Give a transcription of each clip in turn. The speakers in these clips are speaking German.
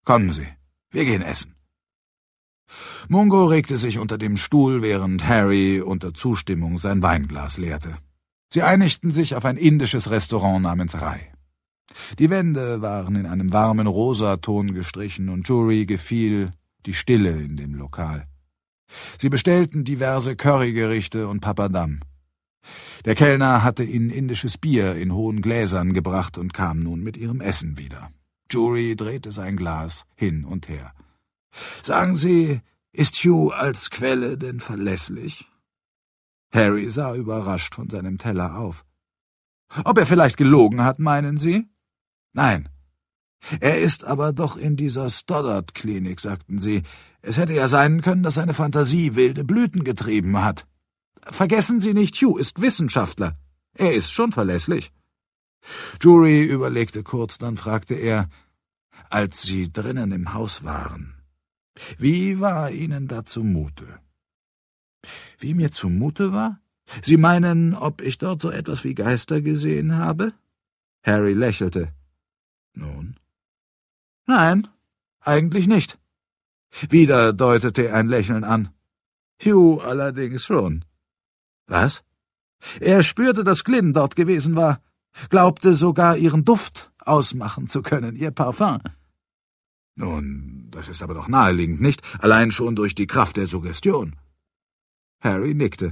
Kommen Sie, wir gehen essen.« Mungo regte sich unter dem Stuhl, während Harry unter Zustimmung sein Weinglas leerte. Sie einigten sich auf ein indisches Restaurant namens Rai. Die Wände waren in einem warmen Rosaton gestrichen und Jury gefiel die Stille in dem Lokal. Sie bestellten diverse Currygerichte und Papadam. Der Kellner hatte ihnen indisches Bier in hohen Gläsern gebracht und kam nun mit ihrem Essen wieder. Jury drehte sein Glas hin und her. »Sagen Sie, ist Hugh als Quelle denn verlässlich?« Harry sah überrascht von seinem Teller auf. »Ob er vielleicht gelogen hat, meinen Sie?« »Nein. Er ist aber doch in dieser Stoddard-Klinik«, sagten Sie. »Es hätte ja sein können, dass seine Fantasie wilde Blüten getrieben hat. Vergessen Sie nicht, Hugh ist Wissenschaftler. Er ist schon verlässlich.« Jury überlegte kurz, dann fragte er, »Als Sie drinnen im Haus waren, wie war Ihnen da zumute?« »Wie mir zumute war? Sie meinen, ob ich dort so etwas wie Geister gesehen habe?« Harry lächelte. »Nun?« »Nein, eigentlich nicht.« Wieder deutete er ein Lächeln an. »Hugh allerdings schon.« »Was?« »Er spürte, dass Glynn dort gewesen war, glaubte sogar ihren Duft ausmachen zu können, ihr Parfum.« »Nun, das ist aber doch naheliegend, nicht? Allein schon durch die Kraft der Suggestion.« Harry nickte.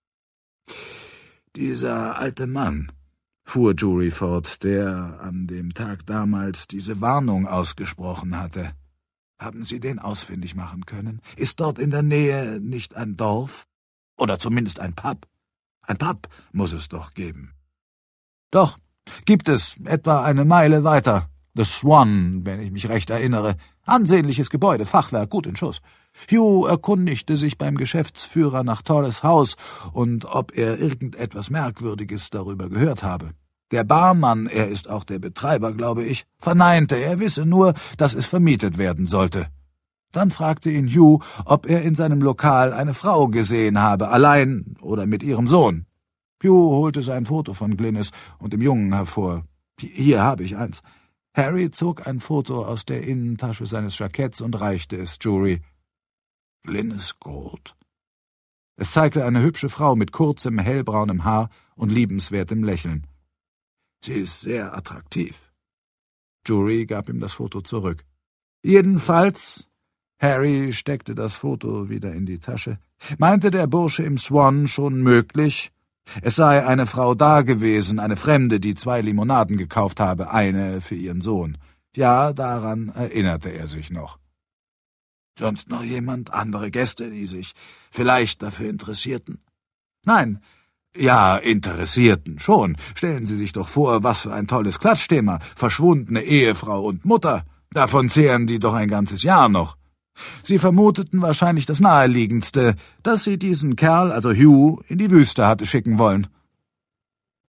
»Dieser alte Mann«, fuhr Jury fort, »der an dem Tag damals diese Warnung ausgesprochen hatte. Haben Sie den ausfindig machen können? Ist dort in der Nähe nicht ein Dorf? Oder zumindest ein Pub? Ein Pub muss es doch geben.« »Doch, gibt es, etwa eine Meile weiter. The Swan, wenn ich mich recht erinnere. Ansehnliches Gebäude, Fachwerk, gut in Schuss. Hugh erkundigte sich beim Geschäftsführer nach Torres Haus und ob er irgendetwas Merkwürdiges darüber gehört habe. Der Barmann, er ist auch der Betreiber, glaube ich, verneinte, er wisse nur, dass es vermietet werden sollte. Dann fragte ihn Hugh, ob er in seinem Lokal eine Frau gesehen habe, allein oder mit ihrem Sohn. Hugh holte sein Foto von Glynis und dem Jungen hervor. Hier habe ich eins. Harry zog ein Foto aus der Innentasche seines Jacketts und reichte es Jury. Glynis Gold. Es zeigte eine hübsche Frau mit kurzem, hellbraunem Haar und liebenswertem Lächeln. Sie ist sehr attraktiv. Jury gab ihm das Foto zurück. Jedenfalls, Harry steckte das Foto wieder in die Tasche, meinte der Bursche im Swan schon möglich, es sei eine Frau da gewesen, eine Fremde, die 2 Limonaden gekauft habe, eine für ihren Sohn. Ja, daran erinnerte er sich noch. Sonst noch jemand, andere Gäste, die sich vielleicht dafür interessierten? Nein, ja, interessierten schon. Stellen Sie sich doch vor, was für ein tolles Klatschthema. Verschwundene Ehefrau und Mutter. Davon zehren die doch ein ganzes Jahr noch. Sie vermuteten wahrscheinlich das Naheliegendste, dass sie diesen Kerl, also Hugh, in die Wüste hatte schicken wollen.